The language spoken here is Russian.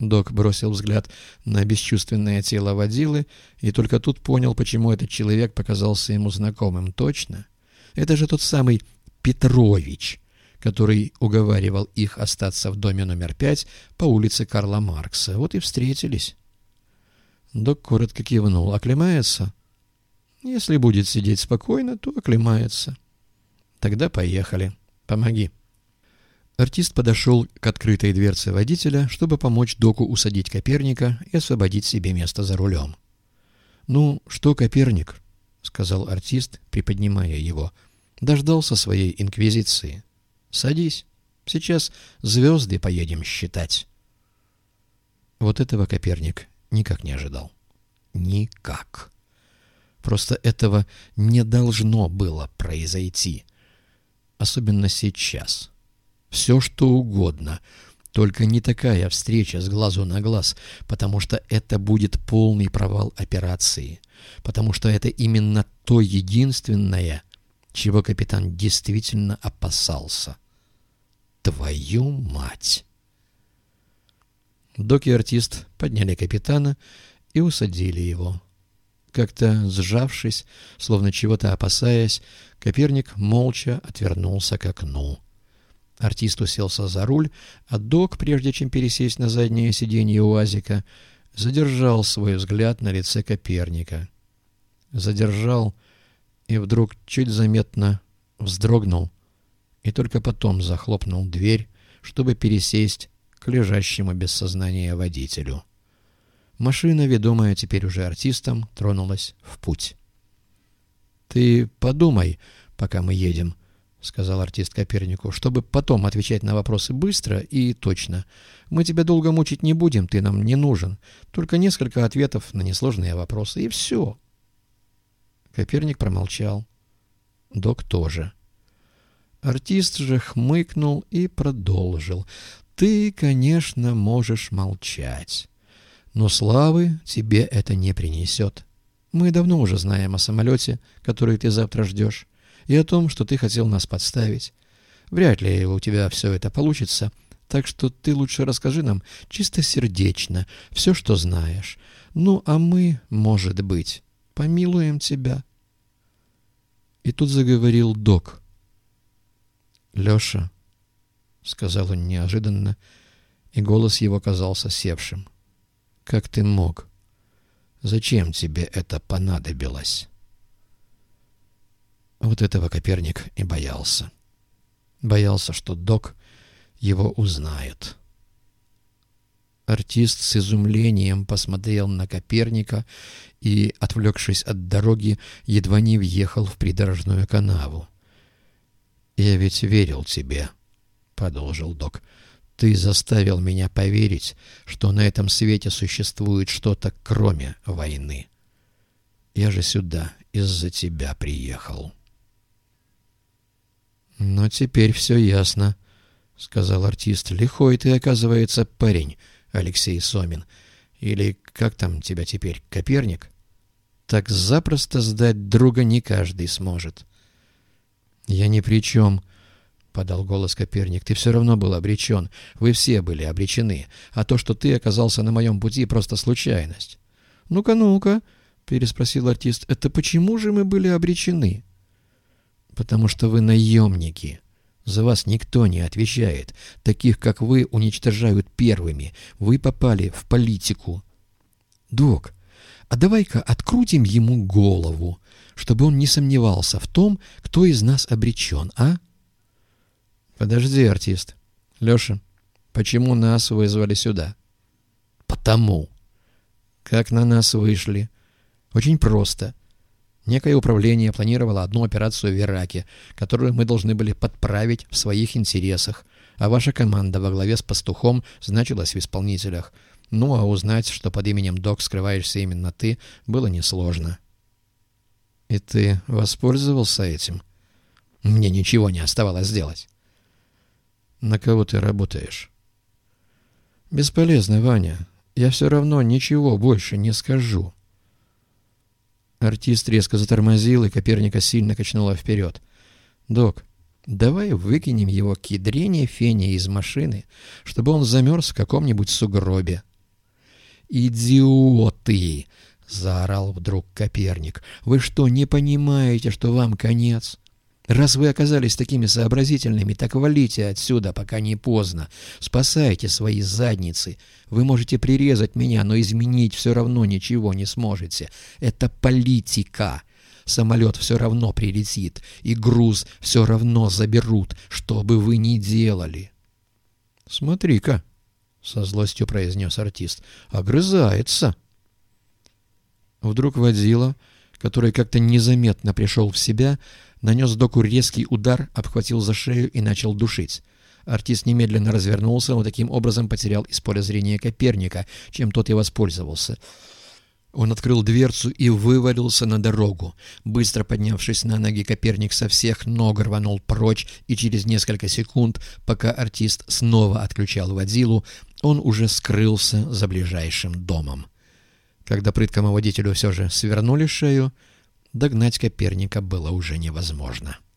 Док бросил взгляд на бесчувственное тело водилы и только тут понял, почему этот человек показался ему знакомым. Точно. Это же тот самый Петрович, который уговаривал их остаться в доме номер 5 по улице Карла Маркса. Вот и встретились. Док коротко кивнул. «Оклемается?» «Если будет сидеть спокойно, то оклемается». «Тогда поехали. Помоги». Артист подошел к открытой дверце водителя, чтобы помочь Доку усадить Коперника и освободить себе место за рулем. «Ну, что, Коперник?» — сказал артист, приподнимая его. «Дождался своей инквизиции. Садись. Сейчас звезды поедем считать». Вот этого Коперник никак не ожидал. Никак. Просто этого не должно было произойти. Особенно сейчас. Все что угодно, только не такая встреча с глазу на глаз, потому что это будет полный провал операции, потому что это именно то единственное, чего капитан действительно опасался. Твою мать! Док и артист подняли капитана и усадили его. Как-то сжавшись, словно чего-то опасаясь, Коперник молча отвернулся к окну. Артист уселся за руль, а Док, прежде чем пересесть на заднее сиденье УАЗика, задержал свой взгляд на лице Коперника. Задержал и вдруг чуть заметно вздрогнул и только потом захлопнул дверь, чтобы пересесть к лежащему без сознания водителю. Машина, ведомая теперь уже артистом, тронулась в путь. «Ты подумай, пока мы едем», — сказал артист Копернику, — «чтобы потом отвечать на вопросы быстро и точно. Мы тебя долго мучить не будем, ты нам не нужен. Только несколько ответов на несложные вопросы, и все». Коперник промолчал. Док тоже. Артист же хмыкнул и продолжил. «Ты, конечно, можешь молчать, но славы тебе это не принесет. Мы давно уже знаем о самолете, который ты завтра ждешь, и о том, что ты хотел нас подставить. Вряд ли у тебя все это получится, так что ты лучше расскажи нам чистосердечно все, что знаешь. Ну, а мы, может быть, помилуем тебя». И тут заговорил Док. «Леша», — сказал он неожиданно, и голос его казался севшим, — «как ты мог? Зачем тебе это понадобилось?» Вот этого Коперник и боялся. Боялся, что Док его узнает. Артист с изумлением посмотрел на Коперника и, отвлекшись от дороги, едва не въехал в придорожную канаву. «Я ведь верил тебе», — продолжил Док. «Ты заставил меня поверить, что на этом свете существует что-то кроме войны. Я же сюда из-за тебя приехал». «Но теперь все ясно», — сказал артист. «Лихой ты, оказывается, парень, Алексей Сомин. Или как там тебя теперь, Коперник? Так запросто сдать друга не каждый сможет». «Я ни при чем», — подал голос Коперник. «Ты все равно был обречен. Вы все были обречены. А то, что ты оказался на моем пути, просто случайность». «Ну-ка, ну-ка», — переспросил артист. «Это почему же мы были обречены?» «Потому что вы наемники. За вас никто не отвечает. Таких, как вы, уничтожают первыми. Вы попали в политику». «Док, а давай-ка открутим ему голову, чтобы он не сомневался в том, кто из нас обречен, а?» «Подожди, артист. Леша, почему нас вызвали сюда?» «Потому». «Как на нас вышли?» «Очень просто. Некое управление планировало одну операцию в Ираке, которую мы должны были подправить в своих интересах, а ваша команда во главе с Пастухом значилась в исполнителях. Ну, а узнать, что под именем Док скрываешься именно ты, было несложно». «И ты воспользовался этим?» «Мне ничего не оставалось сделать». «На кого ты работаешь?» «Бесполезно, Ваня. Я все равно ничего больше не скажу». Артист резко затормозил, и Коперника сильно качнуло вперед. «Док, давай выкинем его к ядрене фене из машины, чтобы он замерз в каком-нибудь сугробе. «Идиоты!» — заорал вдруг Коперник. «Вы что, не понимаете, что вам конец? Раз вы оказались такими сообразительными, так валите отсюда, пока не поздно. Спасайте свои задницы. Вы можете прирезать меня, но изменить все равно ничего не сможете. Это политика. Самолет все равно прилетит, и груз все равно заберут, что бы вы ни делали». «Смотри-ка», — со злостью произнес артист, — «огрызается». Вдруг водила, который как-то незаметно пришел в себя, нанес доку резкий удар, обхватил за шею и начал душить. Артист немедленно развернулся, но таким образом потерял из поля зрения Коперника, чем тот и воспользовался. Он открыл дверцу и вывалился на дорогу. Быстро поднявшись на ноги, Коперник со всех ног рванул прочь, и через несколько секунд, пока артист снова отключал водилу, он уже скрылся за ближайшим домом. Когда прыткому водителю все же свернули шею, догнать Коперника было уже невозможно.